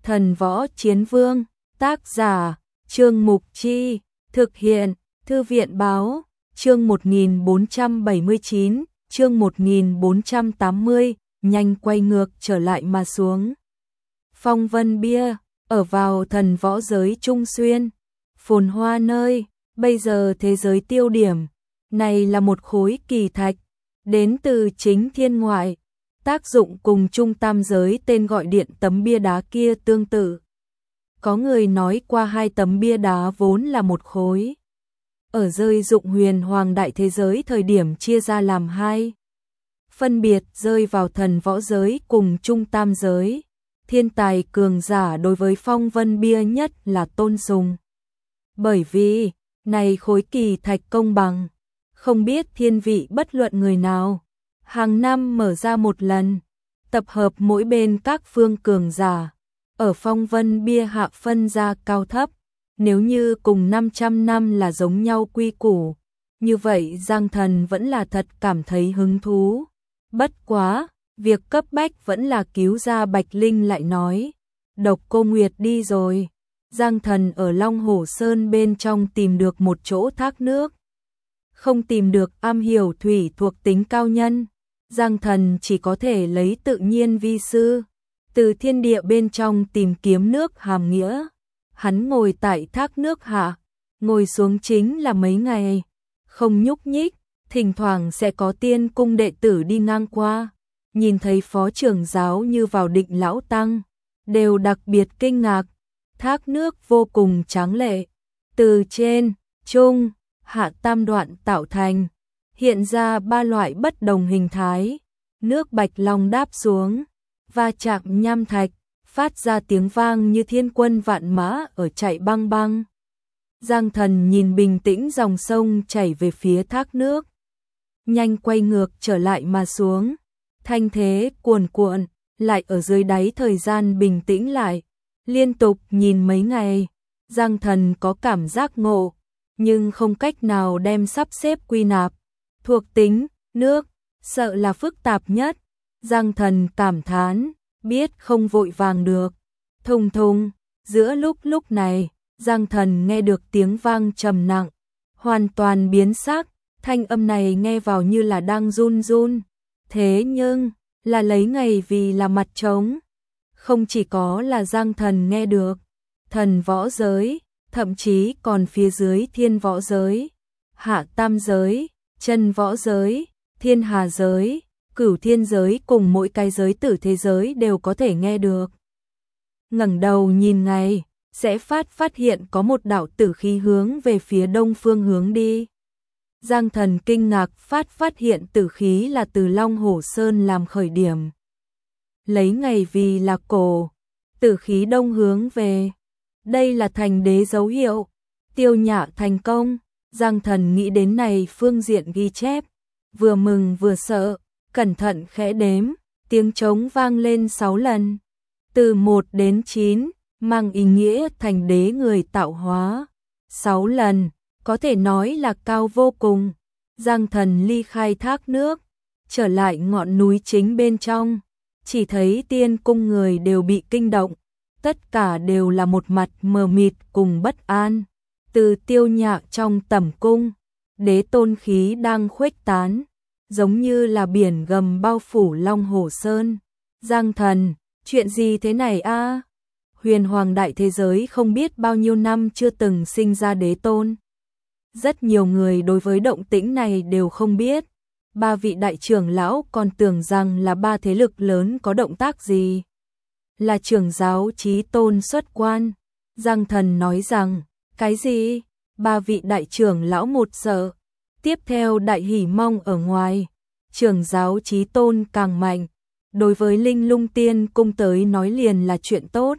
Thần Võ Chiến Vương, tác giả, Trương Mục Chi, thực hiện, Thư viện Báo, chương 1479, chương 1480, nhanh quay ngược trở lại mà xuống. Phong Vân Bia, ở vào thần võ giới Trung Xuyên, phồn hoa nơi, bây giờ thế giới tiêu điểm, này là một khối kỳ thạch, đến từ chính thiên ngoại, tác dụng cùng trung tam giới tên gọi điện tấm bia đá kia tương tự. Có người nói qua hai tấm bia đá vốn là một khối. Ở rơi dụng huyền hoàng đại thế giới thời điểm chia ra làm hai. Phân biệt rơi vào thần võ giới cùng trung tam giới. Thiên tài cường giả đối với phong vân bia nhất là tôn sùng. Bởi vì, này khối kỳ thạch công bằng, không biết thiên vị bất luận người nào. Hàng năm mở ra một lần, tập hợp mỗi bên các phương cường giả. Ở phong vân bia hạ phân ra cao thấp, nếu như cùng 500 năm là giống nhau quy củ, như vậy Giang Thần vẫn là thật cảm thấy hứng thú. Bất quá, việc cấp bách vẫn là cứu ra Bạch Linh lại nói, Độc Cô Nguyệt đi rồi. Giang Thần ở Long Hổ Sơn bên trong tìm được một chỗ thác nước. Không tìm được am hiểu thủy thuộc tính cao nhân, Giang Thần chỉ có thể lấy tự nhiên vi sư, từ thiên địa bên trong tìm kiếm nước hàm nghĩa. Hắn ngồi tại thác nước hạ, ngồi xuống chính là mấy ngày, không nhúc nhích, thỉnh thoảng sẽ có tiên cung đệ tử đi ngang qua, nhìn thấy phó trưởng giáo như vào định lão tăng, đều đặc biệt kinh ngạc. Thác nước vô cùng tráng lệ, từ trên, trung, hạ tam đoạn tạo thành, hiện ra ba loại bất đồng hình thái, nước bạch long đáp xuống, va chạm nham thạch, phát ra tiếng vang như thiên quân vạn mã ở chạy băng băng. Giang Thần nhìn bình tĩnh dòng sông chảy về phía thác nước, nhanh quay ngược trở lại mà xuống, thanh thế cuồn cuộn, lại ở dưới đáy thời gian bình tĩnh lại, liên tục nhìn mấy ngày, Giang Thần có cảm giác ngộ, nhưng không cách nào đem sắp xếp quy nạp. Thuộc tính, nước, sợ là phức tạp nhất, Giang Thần cảm thán, biết không vội vàng được. Thùng thùng, giữa lúc này, Giang Thần nghe được tiếng vang trầm nặng, hoàn toàn biến sắc, thanh âm này nghe vào như là đang run run, thế nhưng, là lấy ngày vì là mặt trống. Không chỉ có là Giang Thần nghe được, thần võ giới, thậm chí còn phía dưới thiên võ giới, hạ tam giới, chân võ giới, thiên hà giới, cửu thiên giới cùng mỗi cái giới tử thế giới đều có thể nghe được. Ngẩng đầu nhìn ngay, sẽ phát hiện có một đạo tử khí hướng về phía đông phương hướng đi. Giang Thần kinh ngạc phát hiện tử khí là từ Long Hổ Sơn làm khởi điểm. Lấy ngày vì là cổ, tử khí đông hướng về. Đây là thành đế dấu hiệu, Tiêu Nhã thành công. Giang Thần nghĩ đến này phương diện ghi chép, vừa mừng vừa sợ, cẩn thận khẽ đếm, tiếng trống vang lên 6 lần. Từ 1 đến 9, mang ý nghĩa thành đế người tạo hóa. 6 lần, có thể nói là cao vô cùng. Giang Thần ly khai thác nước, trở lại ngọn núi chính bên trong, chỉ thấy tiên cung người đều bị kinh động, tất cả đều là một mặt mờ mịt cùng bất an. Từ Tiêu Nhã trong tẩm cung, đế tôn khí đang khuếch tán, giống như là biển gầm bao phủ Long Hổ Sơn. Giang Thần, chuyện gì thế này a? Huyền hoàng đại thế giới không biết bao nhiêu năm chưa từng sinh ra đế tôn. Rất nhiều người đối với động tĩnh này đều không biết. Ba vị đại trưởng lão còn tưởng rằng là ba thế lực lớn có động tác gì. Là trưởng giáo Chí Tôn xuất quan. Giang Thần nói rằng, cái gì? Ba vị đại trưởng lão một sợ. Tiếp theo Đại Hỉ Mong ở ngoài. Trưởng giáo Chí Tôn càng mạnh. Đối với Linh Lung Tiên cung tới nói liền là chuyện tốt.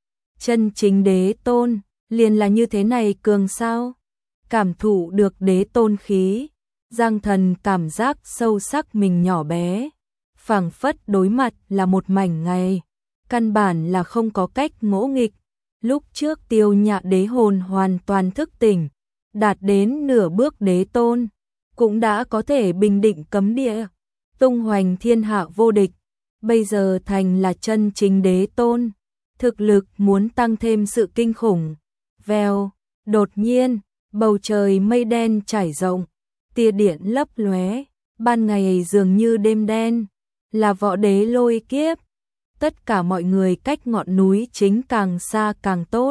Chân chính đế tôn, liền là như thế này cường sao? Cảm thụ được đế tôn khí, Giang Thần cảm giác sâu sắc mình nhỏ bé, phảng phất đối mặt là một mảnh ngày, căn bản là không có cách ngỗ nghịch. Lúc trước Tiêu Nhã đế hồn hoàn toàn thức tỉnh, đạt đến nửa bước đế tôn, cũng đã có thể bình định cấm địa, tung hoành thiên hạ vô địch, bây giờ thành là chân chính đế tôn, thực lực muốn tăng thêm sự kinh khủng. Vèo, đột nhiên, bầu trời mây đen trải rộng, tia điện lấp lóe, ban ngày dường như đêm đen, là võ đế lôi kiếp. Tất cả mọi người cách ngọn núi chính càng xa càng tốt.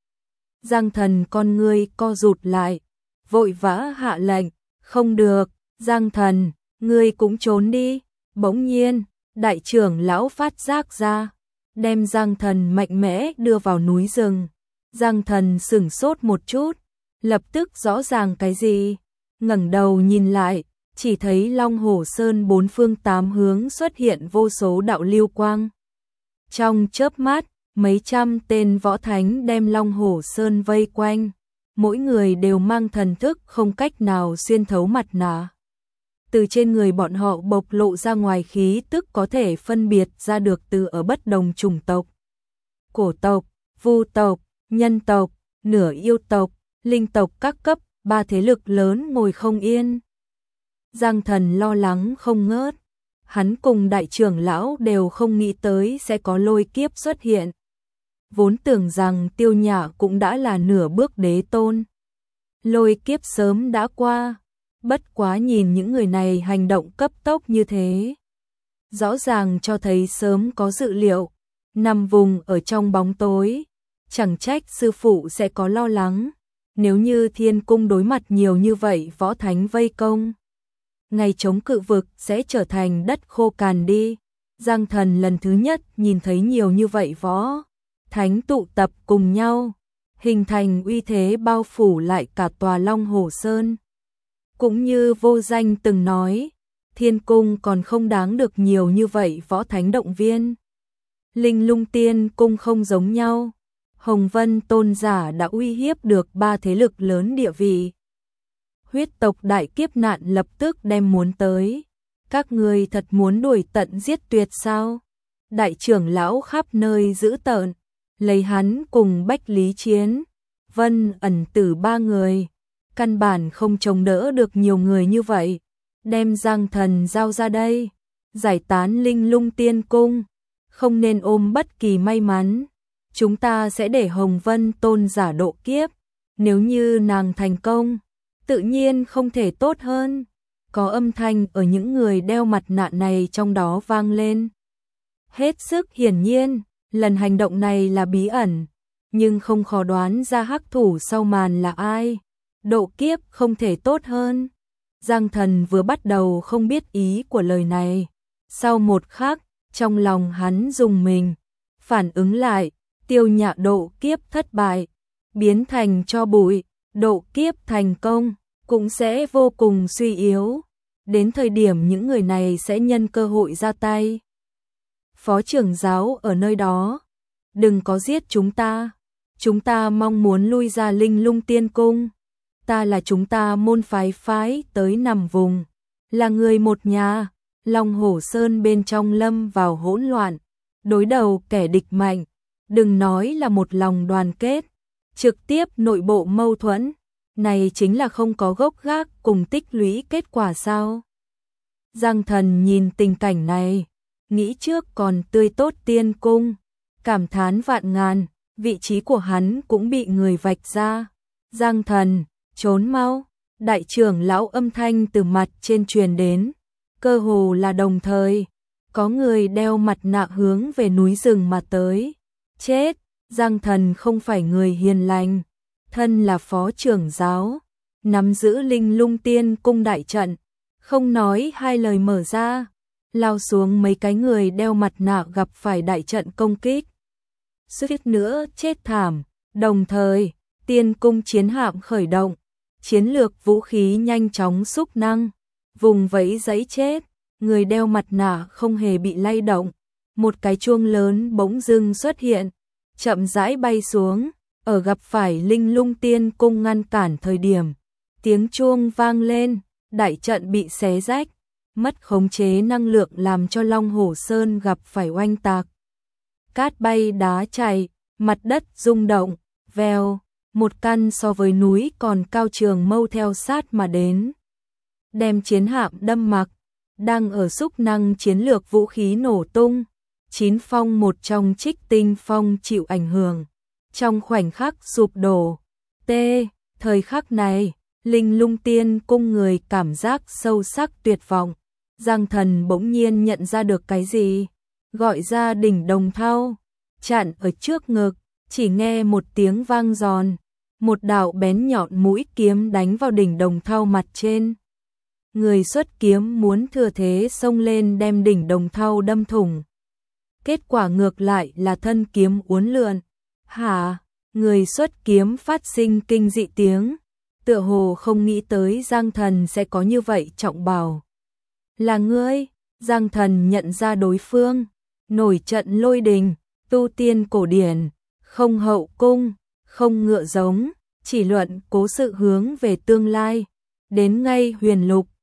Giang Thần con ngươi co rụt lại, vội vã hạ lệnh, không được, Giang Thần, ngươi cũng trốn đi. Bỗng nhiên, đại trưởng lão phát giác ra, đem Giang Thần mạnh mẽ đưa vào núi rừng. Giang Thần sửng sốt một chút, lập tức rõ ràng cái gì, ngẩng đầu nhìn lại, chỉ thấy Long Hổ Sơn bốn phương tám hướng xuất hiện vô số đạo lưu quang. Trong chớp mắt, mấy trăm tên võ thánh đem Long Hổ Sơn vây quanh, mỗi người đều mang thần thức không cách nào xuyên thấu mặt nạ. Từ trên người bọn họ bộc lộ ra ngoài khí tức có thể phân biệt ra được từ ở bất đồng chủng tộc. Cổ tộc, vu tộc, nhân tộc, nửa yêu tộc, linh tộc các cấp, ba thế lực lớn ngồi không yên. Giang Thần lo lắng không ngớt, hắn cùng đại trưởng lão đều không nghĩ tới sẽ có lôi kiếp xuất hiện. Vốn tưởng rằng Tiêu Nhã cũng đã là nửa bước đế tôn. Lôi kiếp sớm đã qua, bất quá nhìn những người này hành động cấp tốc như thế. Rõ ràng cho thấy sớm có dự liệu, nằm vùng ở trong bóng tối. Chẳng trách sư phụ sẽ có lo lắng, nếu như Thiên Cung đối mặt nhiều như vậy võ thánh vây công. Ngày chống cự vực sẽ trở thành đất khô cằn đi. Giang Thần lần thứ nhất nhìn thấy nhiều như vậy võ thánh tụ tập cùng nhau, hình thành uy thế bao phủ lại cả tòa Long Hổ Sơn. Cũng như Vô Danh từng nói, Thiên Cung còn không đáng được nhiều như vậy võ thánh động viên. Linh Lung Tiên Cung không giống nhau, Hồng Vân Tôn giả đã uy hiếp được ba thế lực lớn địa vị. Huyết tộc đại kiếp nạn lập tức đem muốn tới. Các ngươi thật muốn đuổi tận giết tuyệt sao? Đại trưởng lão khắp nơi giữ tợn, lấy hắn cùng Bách Lý Chiến, Vân Ẩn Tử ba người, căn bản không chống đỡ được nhiều người như vậy. Đem Giang Thần giao ra đây, giải tán Linh Lung Tiên Cung, không nên ôm bất kỳ may mắn. Chúng ta sẽ để Hồng Vân Tôn giả độ kiếp, nếu như nàng thành công, tự nhiên không thể tốt hơn. Có âm thanh ở những người đeo mặt nạ này trong đó vang lên. Hết sức hiển nhiên, lần hành động này là bí ẩn, nhưng không khó đoán ra hắc thủ sau màn là ai. Độ kiếp không thể tốt hơn. Giang Thần vừa bắt đầu không biết ý của lời này. Sau một khắc, trong lòng hắn rùng mình, phản ứng lại, Tiêu Nhã độ kiếp thất bại, biến thành tro bụi, độ kiếp thành công, cũng sẽ vô cùng suy yếu. Đến thời điểm những người này sẽ nhân cơ hội ra tay. Phó trưởng giáo ở nơi đó, đừng có giết chúng ta mong muốn lui ra Linh Lung Tiên Cung. Ta là chúng ta môn phái tới nằm vùng, là người một nhà. Long Hổ Sơn bên trong lâm vào hỗn loạn, đối đầu kẻ địch mạnh, đừng nói là một lòng đoàn kết, trực tiếp nội bộ mâu thuẫn, này chính là không có gốc gác cùng tích lũy kết quả sao? Giang Thần nhìn tình cảnh này, nghĩ trước còn tươi tốt Tiên Cung, cảm thán vạn ngàn, vị trí của hắn cũng bị người vạch ra. Giang Thần, trốn mau, đại trưởng lão âm thanh từ mặt trên truyền đến, cơ hồ là đồng thời, có người đeo mặt nạ hướng về núi rừng mà tới. Chết, Giang Thần không phải người hiền lành, thân là phó trưởng giáo, nắm giữ Linh Lung Tiên Cung đại trận, không nói hai lời mở ra, lao xuống mấy cái người đeo mặt nạ gặp phải đại trận công kích. Suýt nữa chết thảm, đồng thời, Tiên Cung chiến hạm khởi động, chiến lược vũ khí nhanh chóng xúc năng, vùng vẫy giấy chết, người đeo mặt nạ không hề bị lay động, một cái chuông lớn bỗng dưng xuất hiện, chậm rãi bay xuống, ở gặp phải Linh Lung Tiên Cung ngăn cản thời điểm, tiếng chuông vang lên, đại trận bị xé rách, mất khống chế năng lượng làm cho Long Hổ Sơn gặp phải oanh tạc. Cát bay đá chảy, mặt đất rung động, vèo, một căn so với núi còn cao trường mâu theo sát mà đến. Đem chiến hạm đâm mặc, đang ở xúc năng chiến lược vũ khí nổ tung, 9 phong một trong Trích Tinh Phong chịu ảnh hưởng, trong khoảnh khắc sụp đổ. Thời khắc này, Linh Lung Tiên cung người cảm giác sâu sắc tuyệt vọng. Giang Thần bỗng nhiên nhận ra được cái gì, gọi ra đỉnh Đồng Thau, chặn ở trước ngực, chỉ nghe một tiếng vang giòn, một đạo bén nhọn mũi kiếm đánh vào đỉnh Đồng Thau mặt trên. Người xuất kiếm muốn thừa thế xông lên đem đỉnh Đồng Thau đâm thủng. Kết quả ngược lại là thân kiếm uốn lượn. Hả? Người xuất kiếm phát sinh kinh dị tiếng, tựa hồ không nghĩ tới Giang Thần sẽ có như vậy trọng bảo. Là ngươi? Giang Thần nhận ra đối phương, nổi trận lôi đình, tu tiên cổ điển, không hậu cung, không ngựa giống, chỉ luận cố sự hướng về tương lai, đến ngay huyền lục,